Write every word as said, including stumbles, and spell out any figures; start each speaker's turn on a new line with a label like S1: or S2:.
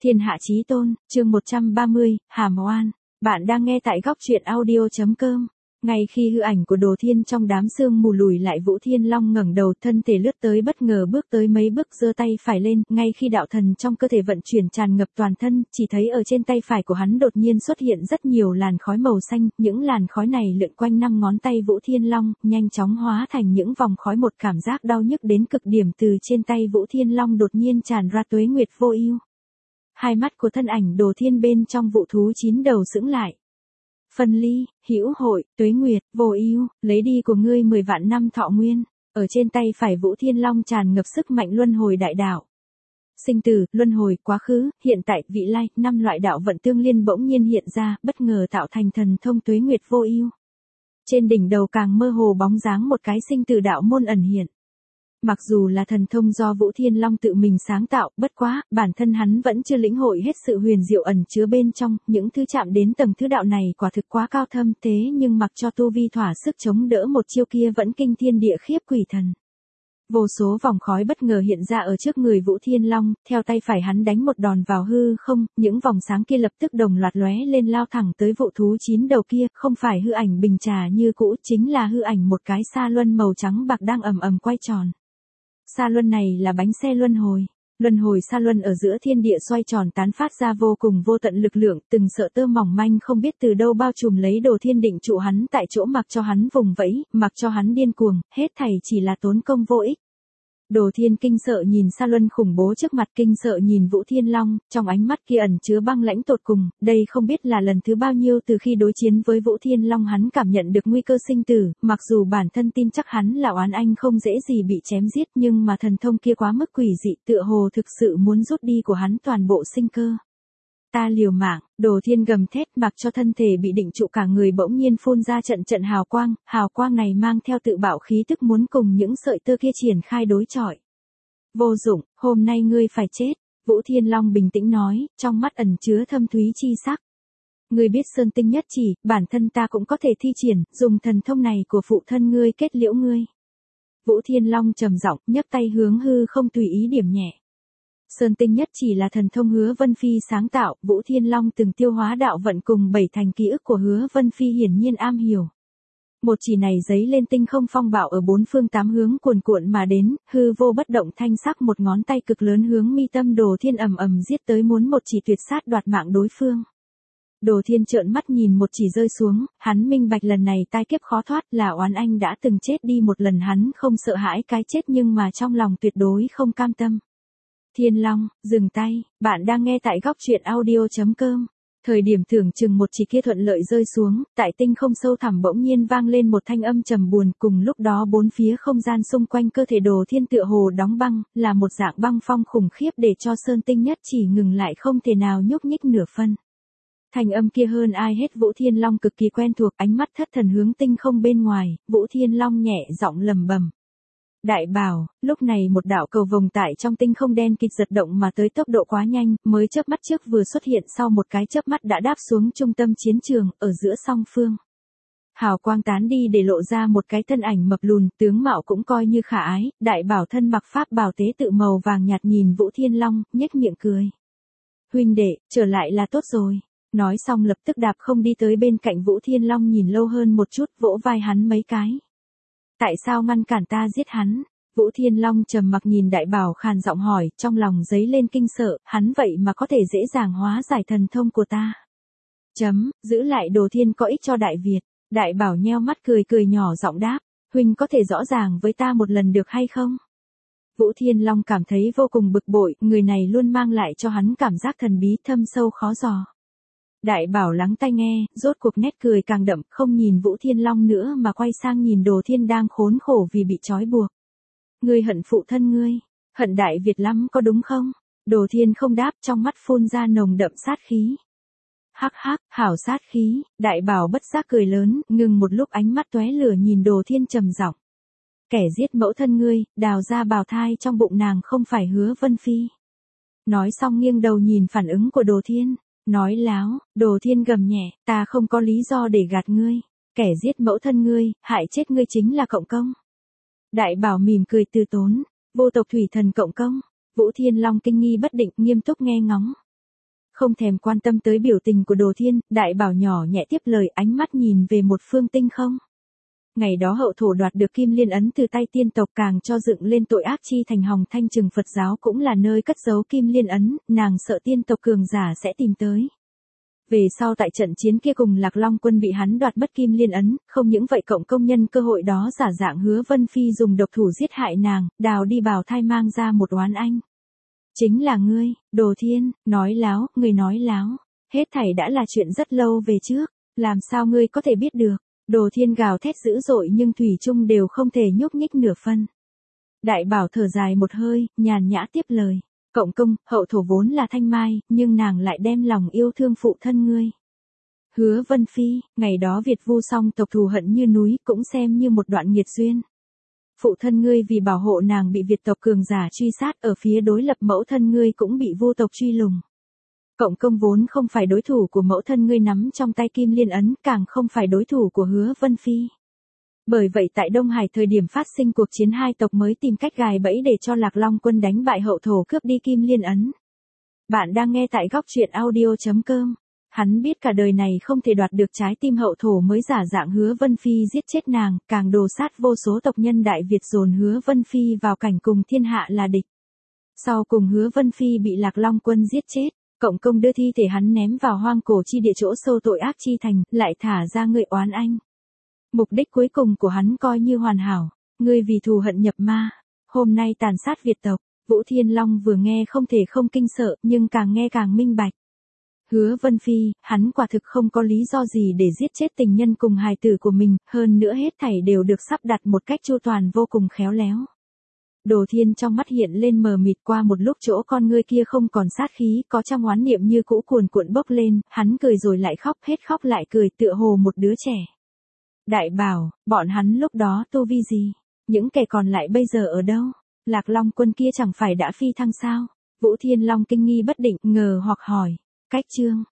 S1: Thiên hạ chí tôn, chương một trăm ba mươi, Hàm Oan. Bạn đang nghe tại góc truyện audio chấm com. Ngay khi hư ảnh của Đồ Thiên trong đám sương mù lùi lại, Vũ Thiên Long ngẩng đầu, thân thể lướt tới, bất ngờ bước tới mấy bước, giơ tay phải lên, ngay khi đạo thần trong cơ thể vận chuyển tràn ngập toàn thân, chỉ thấy ở trên tay phải của hắn đột nhiên xuất hiện rất nhiều làn khói màu xanh, những làn khói này lượn quanh năm ngón tay Vũ Thiên Long, nhanh chóng hóa thành những vòng khói, một cảm giác đau nhức đến cực điểm từ trên tay Vũ Thiên Long đột nhiên tràn ra. Tuế Nguyệt Vô Ưu. Hai mắt của thân ảnh Đồ Thiên bên trong vụ thú chín đầu sững lại. Phân ly, hữu hội, Tuế Nguyệt, Vô Ưu, lấy đi của ngươi mười vạn năm thọ nguyên. Ở trên tay phải Vũ Thiên Long tràn ngập sức mạnh luân hồi đại đạo. Sinh tử, luân hồi, quá khứ, hiện tại, vị lai, năm loại đạo vận tương liên bỗng nhiên hiện ra, bất ngờ tạo thành thần thông Tuế Nguyệt Vô Ưu. Trên đỉnh đầu càng mơ hồ bóng dáng một cái sinh tử đạo môn ẩn hiện. Mặc dù là thần thông do Vũ Thiên Long tự mình sáng tạo, bất quá, bản thân hắn vẫn chưa lĩnh hội hết sự huyền diệu ẩn chứa bên trong, những thứ chạm đến tầng thứ đạo này quả thực quá cao thâm, thế nhưng mặc cho tu vi thỏa sức chống đỡ một chiêu kia vẫn kinh thiên địa khiếp quỷ thần. Vô số vòng khói bất ngờ hiện ra ở trước người Vũ Thiên Long, theo tay phải hắn đánh một đòn vào hư không, những vòng sáng kia lập tức đồng loạt lóe lên lao thẳng tới vụ thú chín đầu kia, không phải hư ảnh bình trà như cũ, chính là hư ảnh một cái sa luân màu trắng bạc đang ầm ầm quay tròn. Sa luân này là bánh xe luân hồi. Luân hồi sa luân ở giữa thiên địa xoay tròn tán phát ra vô cùng vô tận lực lượng, từng sợi tơ mỏng manh không biết từ đâu bao trùm lấy Đồ Thiên, định trụ hắn tại chỗ, mặc cho hắn vùng vẫy, mặc cho hắn điên cuồng, hết thảy chỉ là tốn công vô ích. Đồ Thiên kinh sợ nhìn sa luân khủng bố trước mặt, kinh sợ nhìn Vũ Thiên Long, trong ánh mắt kia ẩn chứa băng lãnh tột cùng, đây không biết là lần thứ bao nhiêu từ khi đối chiến với Vũ Thiên Long hắn cảm nhận được nguy cơ sinh tử, mặc dù bản thân tin chắc hắn là oán anh không dễ gì bị chém giết, nhưng mà thần thông kia quá mức quỷ dị, tựa hồ thực sự muốn rút đi của hắn toàn bộ sinh cơ. Ta liều mạng, Đồ Thiên gầm thét, mặc cho thân thể bị định trụ cả người bỗng nhiên phun ra trận trận hào quang, hào quang này mang theo tự bạo khí tức muốn cùng những sợi tơ kia triển khai đối chọi. Vô dụng, hôm nay ngươi phải chết, Vũ Thiên Long bình tĩnh nói, trong mắt ẩn chứa thâm thúy chi sắc. Ngươi biết sơn tinh nhất chỉ, bản thân ta cũng có thể thi triển, dùng thần thông này của phụ thân ngươi kết liễu ngươi. Vũ Thiên Long trầm giọng, nhấc tay hướng hư không tùy ý điểm nhẹ. Sơn tinh nhất chỉ là thần thông Hứa Vân Phi sáng tạo, Vũ Thiên Long từng tiêu hóa đạo vận cùng bảy thành ký ức của Hứa Vân Phi hiển nhiên am hiểu. Một chỉ này giấy lên tinh không phong bạo ở bốn phương tám hướng cuồn cuộn mà đến, hư vô bất động thanh sắc, một ngón tay cực lớn hướng mi tâm Đồ Thiên ầm ầm giết tới, muốn một chỉ tuyệt sát đoạt mạng đối phương. Đồ Thiên trợn mắt nhìn một chỉ rơi xuống, hắn minh bạch lần này tai kiếp khó thoát, là oán anh đã từng chết đi một lần, hắn không sợ hãi cái chết nhưng mà trong lòng tuyệt đối không cam tâm. Thiên Long, dừng tay, bạn đang nghe tại góc truyện audio chấm com. Thời điểm tưởng chừng một chỉ kia thuận lợi rơi xuống, tại tinh không sâu thẳm bỗng nhiên vang lên một thanh âm trầm buồn, cùng lúc đó bốn phía không gian xung quanh cơ thể Đồ Thiên tựa hồ đóng băng, là một dạng băng phong khủng khiếp để cho sơn tinh nhất chỉ ngừng lại, không thể nào nhúc nhích nửa phân. Thanh âm kia hơn ai hết Vũ Thiên Long cực kỳ quen thuộc, ánh mắt thất thần hướng tinh không bên ngoài, Vũ Thiên Long nhẹ giọng lẩm bẩm. Đại bảo, lúc này một đạo cầu vồng tại trong tinh không đen kịt giật động mà tới, tốc độ quá nhanh, mới chớp mắt trước vừa xuất hiện, sau một cái chớp mắt đã đáp xuống trung tâm chiến trường, ở giữa song phương. Hào quang tán đi để lộ ra một cái thân ảnh mập lùn, tướng mạo cũng coi như khả ái, đại bảo thân mặc pháp bào tế tự màu vàng nhạt nhìn Vũ Thiên Long, nhếch miệng cười. Huynh đệ, trở lại là tốt rồi. Nói xong lập tức đạp không đi tới bên cạnh Vũ Thiên Long, nhìn lâu hơn một chút, vỗ vai hắn mấy cái. Tại sao ngăn cản ta giết hắn? Vũ Thiên Long trầm mặc nhìn đại bảo khàn giọng hỏi, trong lòng dấy lên kinh sợ, hắn vậy mà có thể dễ dàng hóa giải thần thông của ta. Chấm, giữ lại Đồ Thiên có ích cho Đại Việt. Đại bảo nheo mắt cười cười nhỏ giọng đáp, huynh có thể rõ ràng với ta một lần được hay không? Vũ Thiên Long cảm thấy vô cùng bực bội, người này luôn mang lại cho hắn cảm giác thần bí thâm sâu khó dò. Đại bảo lắng tai nghe, rốt cuộc nét cười càng đậm, không nhìn Vũ Thiên Long nữa mà quay sang nhìn Đồ Thiên đang khốn khổ vì bị trói buộc. Ngươi hận phụ thân ngươi, hận Đại Việt lắm có đúng không? Đồ Thiên không đáp, trong mắt phun ra nồng đậm sát khí. Hắc hắc, hảo sát khí, đại bảo bất giác cười lớn, ngừng một lúc ánh mắt tóe lửa nhìn Đồ Thiên trầm giọng. Kẻ giết mẫu thân ngươi, đào ra bào thai trong bụng nàng không phải Hứa Vân Phi. Nói xong nghiêng đầu nhìn phản ứng của Đồ Thiên. Nói láo, Đồ Thiên gầm nhẹ, ta không có lý do để gạt ngươi. Kẻ giết mẫu thân ngươi, hại chết ngươi chính là Cộng Công. Đại bảo mỉm cười từ tốn, vô tộc thủy thần Cộng Công. Vũ Thiên Long kinh nghi bất định, nghiêm túc nghe ngóng. Không thèm quan tâm tới biểu tình của Đồ Thiên, Đại Bảo nhỏ nhẹ tiếp lời, ánh mắt nhìn về một phương tinh không. Ngày đó hậu thổ đoạt được kim liên ấn từ tay tiên tộc, càng cho dựng lên tội ác chi thành Hồng Thanh Trừng Phật giáo cũng là nơi cất giấu kim liên ấn, nàng sợ tiên tộc cường giả sẽ tìm tới. Về sau tại trận chiến kia cùng Lạc Long quân bị hắn đoạt mất kim liên ấn, không những vậy cộng công nhân cơ hội đó giả dạng Hứa Vân Phi dùng độc thủ giết hại nàng, đào đi bào thai mang ra một oán anh. Chính là ngươi, Đồ Thiên, nói láo, ngươi nói láo. Hết thảy đã là chuyện rất lâu về trước, làm sao ngươi có thể biết được? Đồ Thiên gào thét dữ dội nhưng thủy chung đều không thể nhúc nhích nửa phân. Đại Bảo thở dài một hơi, nhàn nhã tiếp lời. Cộng công, hậu thổ vốn là thanh mai, nhưng nàng lại đem lòng yêu thương phụ thân ngươi. Hứa Vân Phi, ngày đó Việt Vu song tộc thù hận như núi, cũng xem như một đoạn nghiệt duyên. Phụ thân ngươi vì bảo hộ nàng bị Việt tộc cường giả truy sát, ở phía đối lập mẫu thân ngươi cũng bị Vu tộc truy lùng. Cộng công vốn không phải đối thủ của mẫu thân ngươi nắm trong tay kim liên ấn, càng không phải đối thủ của Hứa Vân Phi. Bởi vậy tại Đông Hải thời điểm phát sinh cuộc chiến hai tộc mới tìm cách gài bẫy để cho Lạc Long quân đánh bại hậu thổ cướp đi kim liên ấn. Bạn đang nghe tại góc truyện audio chấm com. Hắn biết cả đời này không thể đoạt được trái tim hậu thổ mới giả dạng Hứa Vân Phi giết chết nàng, càng đồ sát vô số tộc nhân Đại Việt dồn Hứa Vân Phi vào cảnh cùng thiên hạ là địch. Sau cùng Hứa Vân Phi bị Lạc Long quân giết chết, cộng công đưa thi thể hắn ném vào hoang cổ chi địa chỗ sâu tội ác chi thành, lại thả ra người oán anh. Mục đích cuối cùng của hắn coi như hoàn hảo, ngươi vì thù hận nhập ma, hôm nay tàn sát Việt tộc. Vũ Thiên Long vừa nghe không thể không kinh sợ, nhưng càng nghe càng minh bạch. Hứa Vân Phi, hắn quả thực không có lý do gì để giết chết tình nhân cùng hài tử của mình, hơn nữa hết thảy đều được sắp đặt một cách chu toàn vô cùng khéo léo. Đồ Thiên trong mắt hiện lên mờ mịt, qua một lúc chỗ con ngươi kia không còn sát khí, có trong oán niệm như cũ cuồn cuộn bốc lên, hắn cười rồi lại khóc, hết khóc lại cười, tựa hồ một đứa trẻ. Đại Bảo, bọn hắn lúc đó tu vi gì? Những kẻ còn lại bây giờ ở đâu? Lạc Long quân kia chẳng phải đã phi thăng sao? Vũ Thiên Long kinh nghi bất định, ngờ hoặc hỏi. Cách chương